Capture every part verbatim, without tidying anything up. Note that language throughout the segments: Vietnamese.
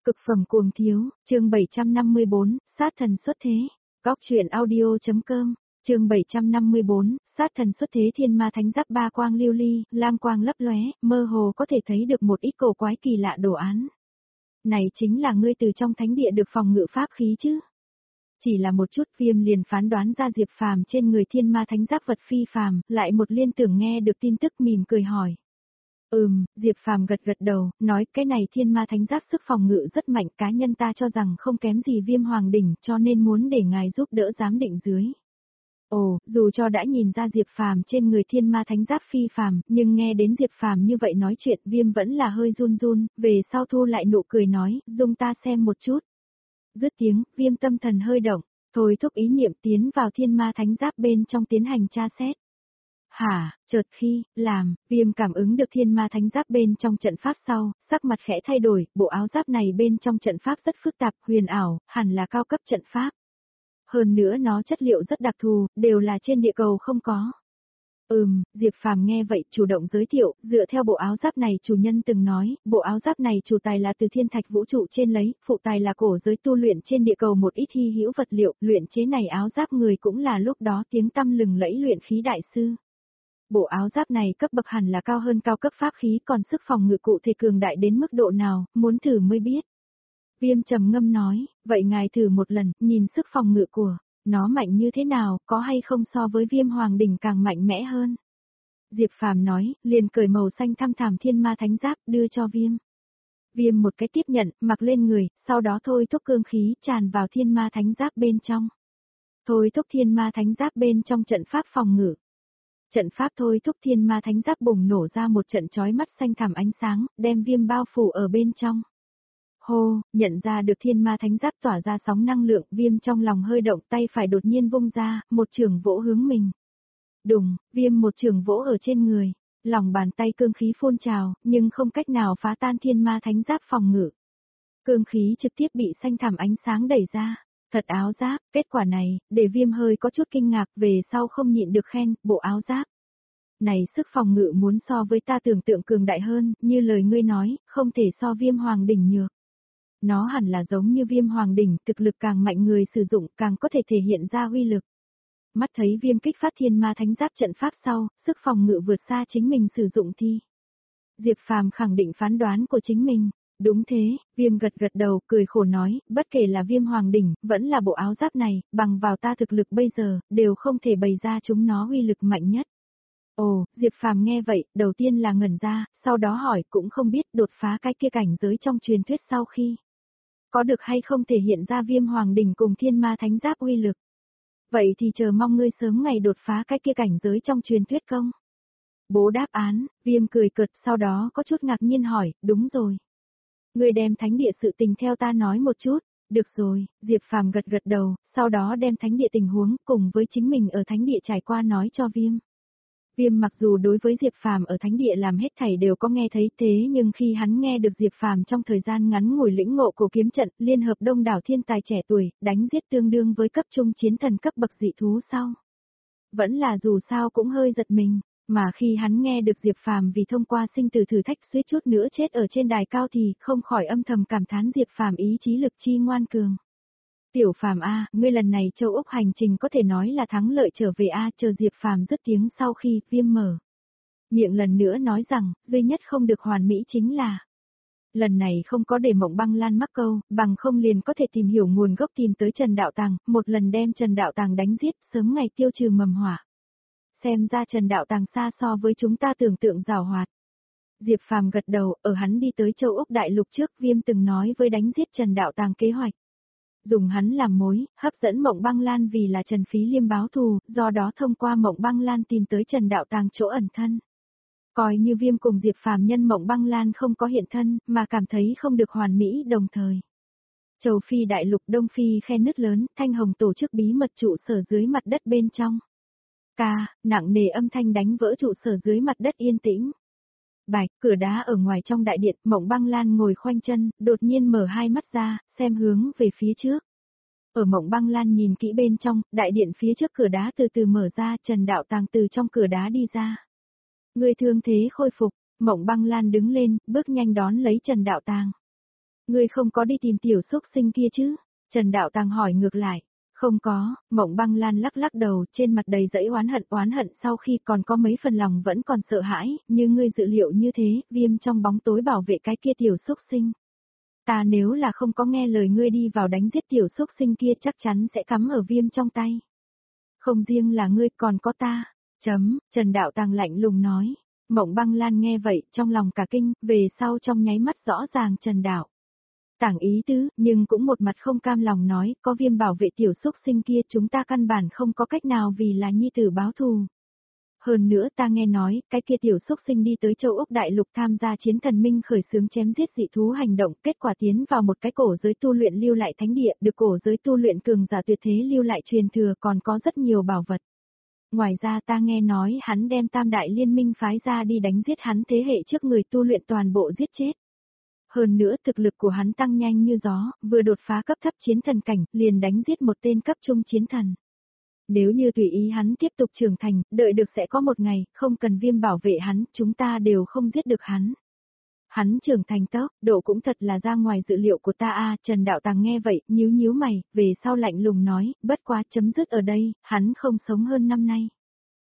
Cực phẩm cuồng thiếu, chương bảy trăm năm mươi bốn, sát thần xuất thế. Góc truyện audio.com, chương bảy trăm năm mươi bốn, sát thần xuất thế. Thiên ma thánh giáp ba quang lưu ly, lam quang lấp lóe, mơ hồ có thể thấy được một ít cổ quái kỳ lạ đồ án. Này chính là ngươi từ trong thánh địa được phòng ngự pháp khí chứ? Chỉ là một chút Viêm liền phán đoán ra Diệp Phàm trên người thiên ma thánh giáp vật phi phàm, lại một liên tưởng nghe được tin tức mỉm cười hỏi. Ừm, Diệp Phàm gật gật đầu, nói cái này thiên ma thánh giáp sức phòng ngự rất mạnh, cá nhân ta cho rằng không kém gì Viêm Hoàng đỉnh, cho nên muốn để ngài giúp đỡ giám định dưới. Ồ, dù cho đã nhìn ra Diệp Phàm trên người thiên ma thánh giáp phi phàm, nhưng nghe đến Diệp Phàm như vậy nói chuyện, Viêm vẫn là hơi run run, về sau thu lại nụ cười nói, dung ta xem một chút. Dứt tiếng, Viêm tâm thần hơi động, thôi thúc ý niệm tiến vào thiên ma thánh giáp bên trong tiến hành tra xét. Hả, chợt khi, làm, Viêm cảm ứng được thiên ma thánh giáp bên trong trận pháp sau, sắc mặt khẽ thay đổi, bộ áo giáp này bên trong trận pháp rất phức tạp, huyền ảo, hẳn là cao cấp trận pháp. Hơn nữa nó chất liệu rất đặc thù, đều là trên địa cầu không có. Ừm, Diệp Phàm nghe vậy chủ động giới thiệu, dựa theo bộ áo giáp này chủ nhân từng nói, bộ áo giáp này chủ tài là từ thiên thạch vũ trụ trên lấy, phụ tài là cổ giới tu luyện trên địa cầu một ít hy hữu vật liệu, luyện chế này áo giáp người cũng là lúc đó tiếng tăm lừng lẫy luyện khí đại sư. Bộ áo giáp này cấp bậc hẳn là cao hơn cao cấp pháp khí, còn sức phòng ngự cụ thể cường đại đến mức độ nào, muốn thử mới biết. Viêm trầm ngâm nói, vậy ngài thử một lần, nhìn sức phòng ngự của nó mạnh như thế nào, có hay không so với Viêm Hoàng đỉnh càng mạnh mẽ hơn. Diệp Phàm nói, liền cởi màu xanh thăm thảm thiên ma thánh giáp, đưa cho Viêm. Viêm một cái tiếp nhận, mặc lên người, sau đó thôi thúc cương khí tràn vào thiên ma thánh giáp bên trong. Thôi thúc thiên ma thánh giáp bên trong trận pháp phòng ngự. Trận pháp thôi thúc thiên ma thánh giáp bùng nổ ra một trận chói mắt xanh thẳm ánh sáng, đem Viêm bao phủ ở bên trong. Hô, nhận ra được thiên ma thánh giáp tỏa ra sóng năng lượng, Viêm trong lòng hơi động, tay phải đột nhiên vung ra, một chưởng vỗ hướng mình. Đùng, Viêm một chưởng vỗ ở trên người, lòng bàn tay cương khí phun trào, nhưng không cách nào phá tan thiên ma thánh giáp phòng ngự. Cương khí trực tiếp bị xanh thẳm ánh sáng đẩy ra. Thật áo giáp, kết quả này, để Viêm hơi có chút kinh ngạc, về sau không nhịn được khen, bộ áo giáp. Này sức phòng ngự muốn so với ta tưởng tượng cường đại hơn, như lời ngươi nói, không thể so Viêm Hoàng đỉnh nhược. Nó hẳn là giống như Viêm Hoàng đỉnh, thực lực càng mạnh người sử dụng càng có thể thể hiện ra uy lực. Mắt thấy Viêm kích phát thiên ma thánh giáp trận pháp sau, sức phòng ngự vượt xa chính mình sử dụng thi. Diệp Phàm khẳng định phán đoán của chính mình. Đúng thế, Viêm gật gật đầu, cười khổ nói, bất kể là Viêm Hoàng đỉnh, vẫn là bộ áo giáp này, bằng vào ta thực lực bây giờ, đều không thể bày ra chúng nó uy lực mạnh nhất. Ồ, Diệp Phàm nghe vậy, đầu tiên là ngẩn ra, sau đó hỏi cũng không biết đột phá cái kia cảnh giới trong truyền thuyết sau khi. Có được hay không thể hiện ra Viêm Hoàng đỉnh cùng thiên ma thánh giáp uy lực. Vậy thì chờ mong ngươi sớm ngày đột phá cái kia cảnh giới trong truyền thuyết công. Bố đáp án, Viêm cười cợt, sau đó có chút ngạc nhiên hỏi, đúng rồi. Ngươi đem thánh địa sự tình theo ta nói một chút. Được rồi, Diệp Phàm gật gật đầu, sau đó đem thánh địa tình huống cùng với chính mình ở thánh địa trải qua nói cho Viêm. Viêm mặc dù đối với Diệp Phàm ở thánh địa làm hết thảy đều có nghe thấy, thế nhưng khi hắn nghe được Diệp Phàm trong thời gian ngắn ngủi lĩnh ngộ cổ kiếm trận, liên hợp đông đảo thiên tài trẻ tuổi, đánh giết tương đương với cấp trung chiến thần cấp bậc dị thú sau. Vẫn là dù sao cũng hơi giật mình. Mà khi hắn nghe được Diệp Phàm vì thông qua sinh tử thử thách suýt chút nữa chết ở trên đài cao thì không khỏi âm thầm cảm thán Diệp Phàm ý chí lực chi ngoan cường. Tiểu Phàm a, ngươi lần này châu Úc hành trình có thể nói là thắng lợi trở về a, chờ Diệp Phàm dứt tiếng sau khi Viêm mở miệng lần nữa nói rằng, duy nhất không được hoàn mỹ chính là lần này không có để Mộng Băng Lan mắc câu, bằng không liền có thể tìm hiểu nguồn gốc tìm tới Trần Đạo Tàng, một lần đem Trần Đạo Tàng đánh giết, sớm ngày tiêu trừ mầm họa. Xem ra Trần Đạo Tàng xa so với chúng ta tưởng tượng giàu hoạt. Diệp Phàm gật đầu, ở hắn đi tới châu Úc đại lục trước, Viêm từng nói với đánh giết Trần Đạo Tàng kế hoạch. Dùng hắn làm mối, hấp dẫn Mộng Băng Lan vì là Trần Phí Liêm báo thù, do đó thông qua Mộng Băng Lan tìm tới Trần Đạo Tàng chỗ ẩn thân. Coi như Viêm cùng Diệp Phàm nhân Mộng Băng Lan không có hiện thân, mà cảm thấy không được hoàn mỹ đồng thời. Châu Phi đại lục Đông Phi khe nứt lớn, Thanh Hồng tổ chức bí mật trụ sở dưới mặt đất bên trong. Ca, nặng nề âm thanh đánh vỡ trụ sở dưới mặt đất yên tĩnh. Bạch, cửa đá ở ngoài trong đại điện, Mộng Băng Lan ngồi khoanh chân, đột nhiên mở hai mắt ra, xem hướng về phía trước. Ở Mộng Băng Lan nhìn kỹ bên trong, đại điện phía trước cửa đá từ từ mở ra, Trần Đạo Tàng từ trong cửa đá đi ra. Người thương thế khôi phục, Mộng Băng Lan đứng lên, bước nhanh đón lấy Trần Đạo Tàng. Ngươi không có đi tìm tiểu xúc sinh kia chứ? Trần Đạo Tàng hỏi ngược lại. Không có, Mộng Băng Lan lắc lắc đầu, trên mặt đầy dẫy oán hận oán hận sau khi còn có mấy phần lòng vẫn còn sợ hãi, như ngươi dự liệu như thế, viêm trong bóng tối bảo vệ cái kia tiểu xúc sinh. Ta nếu là không có nghe lời ngươi đi vào đánh giết tiểu xúc sinh kia chắc chắn sẽ cắm ở viêm trong tay. Không riêng là ngươi còn có ta. Chấm, Trần Đạo Tàng lạnh lùng nói. Mộng Băng Lan nghe vậy, trong lòng cả kinh, về sau trong nháy mắt rõ ràng Trần Đạo Tàng ý tứ, nhưng cũng một mặt không cam lòng nói, có viêm bảo vệ tiểu xúc sinh kia chúng ta căn bản không có cách nào vì là nhi tử báo thù. Hơn nữa ta nghe nói, cái kia tiểu xúc sinh đi tới châu Úc Đại Lục tham gia chiến thần minh khởi xướng chém giết dị thú hành động, kết quả tiến vào một cái cổ giới tu luyện lưu lại thánh địa, được cổ giới tu luyện cường giả tuyệt thế lưu lại truyền thừa còn có rất nhiều bảo vật. Ngoài ra ta nghe nói hắn đem tam đại liên minh phái ra đi đánh giết hắn thế hệ trước người tu luyện toàn bộ giết chết. Hơn nữa thực lực của hắn tăng nhanh như gió, vừa đột phá cấp thấp chiến thần cảnh, liền đánh giết một tên cấp trung chiến thần. Nếu như tùy ý hắn tiếp tục trưởng thành, đợi được sẽ có một ngày, không cần viêm bảo vệ hắn, chúng ta đều không giết được hắn. Hắn trưởng thành tốc, độ cũng thật là ra ngoài dự liệu của ta a. Trần Đạo Tàng nghe vậy, nhíu nhíu mày, về sau lạnh lùng nói, bất quá chấm dứt ở đây, hắn không sống hơn năm nay.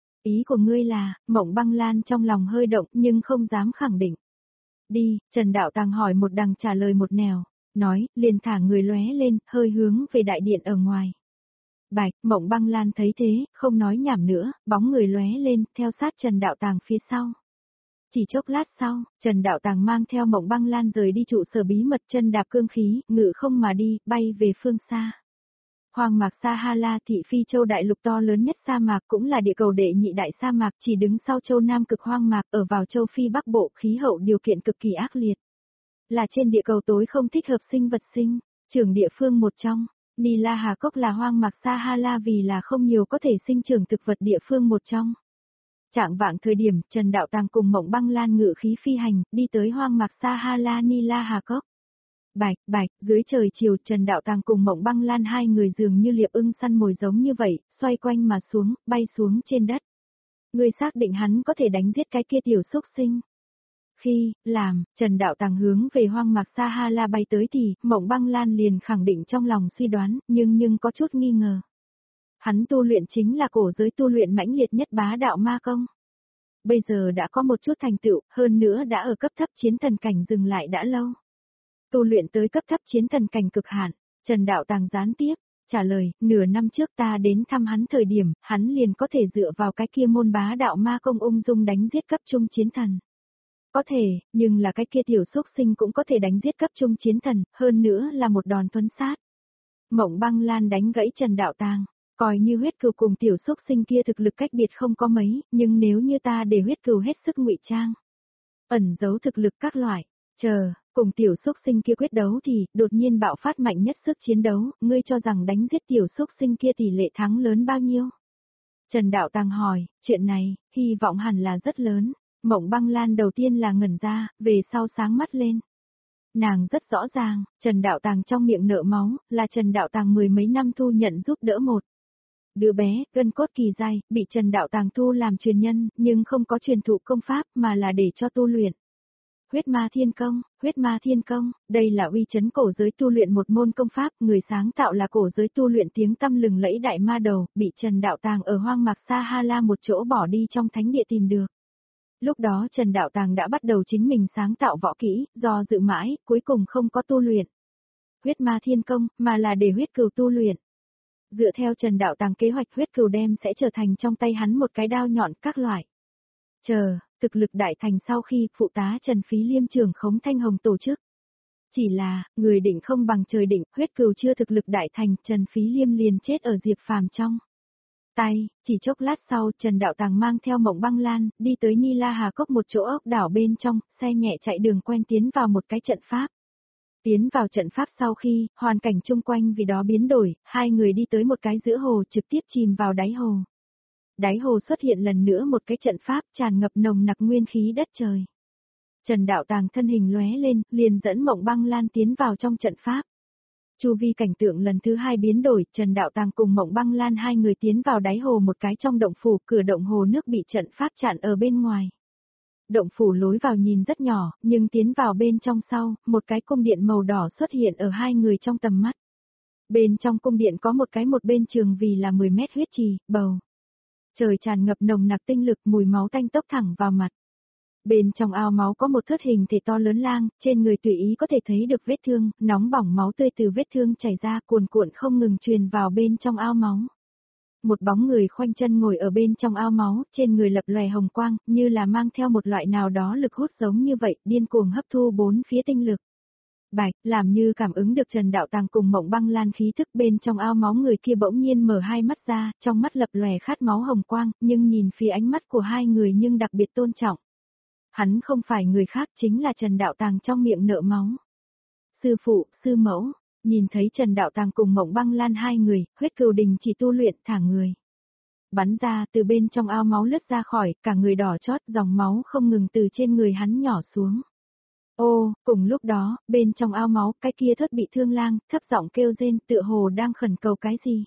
Ý của ngươi là, Mộng Băng Lan trong lòng hơi động nhưng không dám khẳng định. Đi, Trần Đạo Tàng hỏi một đằng trả lời một nẻo, nói, liền thả người lóe lên, hơi hướng về đại điện ở ngoài. Bạch, Mộng Băng Lan thấy thế, không nói nhảm nữa, bóng người lóe lên, theo sát Trần Đạo Tàng phía sau. Chỉ chốc lát sau, Trần Đạo Tàng mang theo Mộng Băng Lan rời đi trụ sở bí mật chân đạp cương khí, ngự không mà đi, bay về phương xa. Hoang mạc Sa-ha-la thị phi châu đại lục to lớn nhất sa mạc cũng là địa cầu đệ nhị đại sa mạc chỉ đứng sau châu Nam cực hoang mạc ở vào châu Phi Bắc Bộ khí hậu điều kiện cực kỳ ác liệt. Là trên địa cầu tối không thích hợp sinh vật sinh, trưởng địa phương một trong. Nila Hà Cốc là hoang mạc Sa-ha-la vì là không nhiều có thể sinh trưởng thực vật địa phương một trong. Trạng vạng thời điểm, Trần Đạo Tàng cùng Mộng Băng Lan ngự khí phi hành, đi tới hoang mạc Sa-ha-la Nila Hà Cốc. Bạch, bạch, dưới trời chiều Trần Đạo Tàng cùng Mộng Băng Lan hai người dường như liệp ưng săn mồi giống như vậy, xoay quanh mà xuống, bay xuống trên đất. Người xác định hắn có thể đánh giết cái kia tiểu xúc sinh. Khi, làm, Trần Đạo Tàng hướng về hoang mạc Sa-ha-la bay tới thì, Mộng Băng Lan liền khẳng định trong lòng suy đoán, nhưng nhưng có chút nghi ngờ. Hắn tu luyện chính là cổ giới tu luyện mãnh liệt nhất bá đạo ma công. Bây giờ đã có một chút thành tựu, hơn nữa đã ở cấp thấp chiến thần cảnh dừng lại đã lâu. Tu luyện tới cấp thấp chiến thần cảnh cực hạn, Trần Đạo Tàng gián tiếp, trả lời, nửa năm trước ta đến thăm hắn thời điểm, hắn liền có thể dựa vào cái kia môn bá đạo ma công ung dung đánh giết cấp trung chiến thần. Có thể, nhưng là cái kia tiểu xúc sinh cũng có thể đánh giết cấp trung chiến thần, hơn nữa là một đòn thuấn sát. Mộng Băng Lan đánh gãy Trần Đạo Tàng, coi như huyết cừu cùng tiểu xúc sinh kia thực lực cách biệt không có mấy, nhưng nếu như ta để huyết cừu hết sức ngụy trang, ẩn giấu thực lực các loại, chờ, cùng tiểu xúc sinh kia quyết đấu thì, đột nhiên bạo phát mạnh nhất sức chiến đấu, ngươi cho rằng đánh giết tiểu xúc sinh kia tỷ lệ thắng lớn bao nhiêu? Trần Đạo Tàng hỏi, chuyện này, hy vọng hẳn là rất lớn. Mộng Băng Lan đầu tiên là ngẩn ra, về sau sáng mắt lên. Nàng rất rõ ràng, Trần Đạo Tàng trong miệng nợ máu, là Trần Đạo Tàng mười mấy năm thu nhận giúp đỡ một đứa bé, gân cốt kỳ dai, bị Trần Đạo Tàng thu làm truyền nhân, nhưng không có truyền thụ công pháp mà là để cho tu luyện. Huyết Ma Thiên Công, Huyết Ma Thiên Công, đây là uy chấn cổ giới tu luyện một môn công pháp, người sáng tạo là cổ giới tu luyện tiếng tăm lừng lẫy đại ma đầu, bị Trần Đạo Tàng ở hoang mạc Sa-ha-la một chỗ bỏ đi trong thánh địa tìm được. Lúc đó Trần Đạo Tàng đã bắt đầu chính mình sáng tạo võ kỹ, do dự mãi, cuối cùng không có tu luyện Huyết Ma Thiên Công, mà là để huyết cừu tu luyện. Dựa theo Trần Đạo Tàng kế hoạch huyết cừu đem sẽ trở thành trong tay hắn một cái đao nhọn các loại. Chờ, thực lực đại thành sau khi phụ tá Trần Phí Liêm trưởng khống Thanh Hồng tổ chức. Chỉ là, người định không bằng trời định, huyết cừu chưa thực lực đại thành, Trần Phí Liêm liền chết ở Diệp Phàm trong tay. Chỉ chốc lát sau, Trần Đạo Tàng mang theo Mộng Băng Lan, đi tới Nila Hà Cốc một chỗ ốc đảo bên trong, xe nhẹ chạy đường quen tiến vào một cái trận pháp. Tiến vào trận pháp sau khi, hoàn cảnh chung quanh vì đó biến đổi, hai người đi tới một cái giữa hồ trực tiếp chìm vào đáy hồ. Đáy hồ xuất hiện lần nữa một cái trận pháp tràn ngập nồng nặc nguyên khí đất trời. Trần Đạo Tàng thân hình lóe lên, liền dẫn Mộng Băng Lan tiến vào trong trận pháp. Chu vi cảnh tượng lần thứ hai biến đổi, Trần Đạo Tàng cùng Mộng Băng Lan hai người tiến vào đáy hồ một cái trong động phủ, cửa động hồ nước bị trận pháp chặn ở bên ngoài. Động phủ lối vào nhìn rất nhỏ, nhưng tiến vào bên trong sau, một cái cung điện màu đỏ xuất hiện ở hai người trong tầm mắt. Bên trong cung điện có một cái một bên trường vì là mười mét huyết trì, bầu. Trời tràn ngập nồng nặc tinh lực, mùi máu tanh tốc thẳng vào mặt. Bên trong ao máu có một thớt hình thể to lớn lang, trên người tùy ý có thể thấy được vết thương, nóng bỏng máu tươi từ vết thương chảy ra cuồn cuộn không ngừng truyền vào bên trong ao máu. Một bóng người khoanh chân ngồi ở bên trong ao máu, trên người lập lòe hồng quang, như là mang theo một loại nào đó lực hút giống như vậy, điên cuồng hấp thu bốn phía tinh lực. Bạch, làm như cảm ứng được Trần Đạo Tàng cùng Mộng Băng Lan khí thức bên trong ao máu, người kia bỗng nhiên mở hai mắt ra, trong mắt lập lòe khát máu hồng quang, nhưng nhìn phía ánh mắt của hai người nhưng đặc biệt tôn trọng. Hắn không phải người khác, chính là Trần Đạo Tàng trong miệng nợ máu. Sư phụ, sư mẫu, nhìn thấy Trần Đạo Tàng cùng Mộng Băng Lan hai người, Huyết Cừu Đình chỉ tu luyện thả người. Bắn ra từ bên trong ao máu lướt ra khỏi, cả người đỏ chót, dòng máu không ngừng từ trên người hắn nhỏ xuống. Ô, cùng lúc đó, bên trong ao máu, cái kia thớt bị thương lang, thấp giọng kêu rên, tựa hồ đang khẩn cầu cái gì.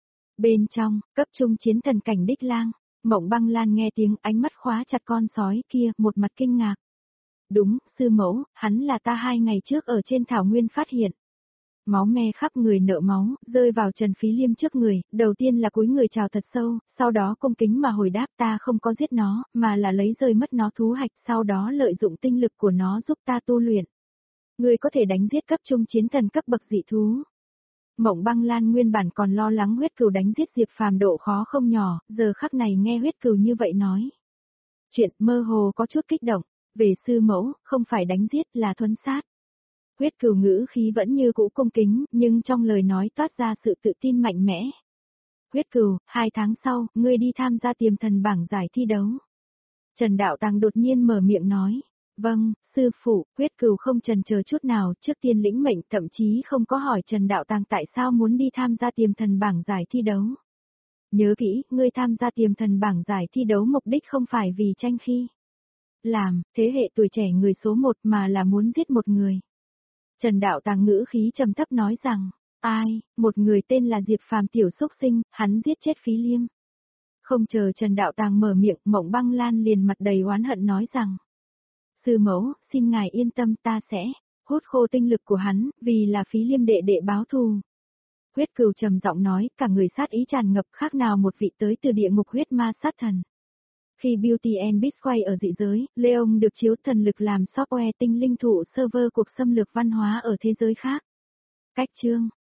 Bên trong, cấp trung chiến thần cảnh đích lang, Mộng Băng Lan nghe tiếng, ánh mắt khóa chặt con sói kia, một mặt kinh ngạc. Đúng, sư mẫu, hắn là ta hai ngày trước ở trên thảo nguyên phát hiện. Máu me khắp người nợ máu, rơi vào Trần Phí Liêm trước người, đầu tiên là cúi người chào thật sâu, sau đó cung kính mà hồi đáp, ta không có giết nó, mà là lấy rơi mất nó thú hạch, sau đó lợi dụng tinh lực của nó giúp ta tu luyện. Người có thể đánh giết cấp trung chiến thần cấp bậc dị thú. Mộng Băng Lan nguyên bản còn lo lắng Huyết Cừu đánh giết Diệp Phàm độ khó không nhỏ, giờ khắc này nghe Huyết Cừu như vậy nói. Chuyện mơ hồ có chút kích động, về sư mẫu, không phải đánh giết là thuần sát. Huyết Cừu ngữ khí vẫn như cũ cung kính, nhưng trong lời nói toát ra sự tự tin mạnh mẽ. Huyết Cừu, hai tháng sau, ngươi đi tham gia tiềm thần bảng giải thi đấu. Trần Đạo Tàng đột nhiên mở miệng nói. Vâng, sư phụ. Huyết Cừu không chần chờ chút nào, trước tiên lĩnh mệnh, thậm chí không có hỏi Trần Đạo Tàng tại sao muốn đi tham gia tiềm thần bảng giải thi đấu. Nhớ kỹ, ngươi tham gia tiềm thần bảng giải thi đấu mục đích không phải vì tranh khi làm, thế hệ tuổi trẻ người số một mà là muốn giết một người. Trần Đạo Tàng ngữ khí trầm thấp nói rằng, ai, một người tên là Diệp Phàm tiểu xúc sinh, hắn giết chết Phí Liêm. Không chờ Trần Đạo Tàng mở miệng, Mộng Băng Lan liền mặt đầy oán hận nói rằng, sư mẫu, xin ngài yên tâm, ta sẽ hút khô tinh lực của hắn, vì là Phí Liêm đệ đệ báo thù. Huyết Cừu trầm giọng nói, cả người sát ý tràn ngập, khác nào một vị tới từ địa ngục huyết ma sát thần. Khi Beauty and Beast quay ở dị giới, Leon được chiếu thần lực làm software tinh linh thụ server cuộc xâm lược văn hóa ở thế giới khác. Cách chương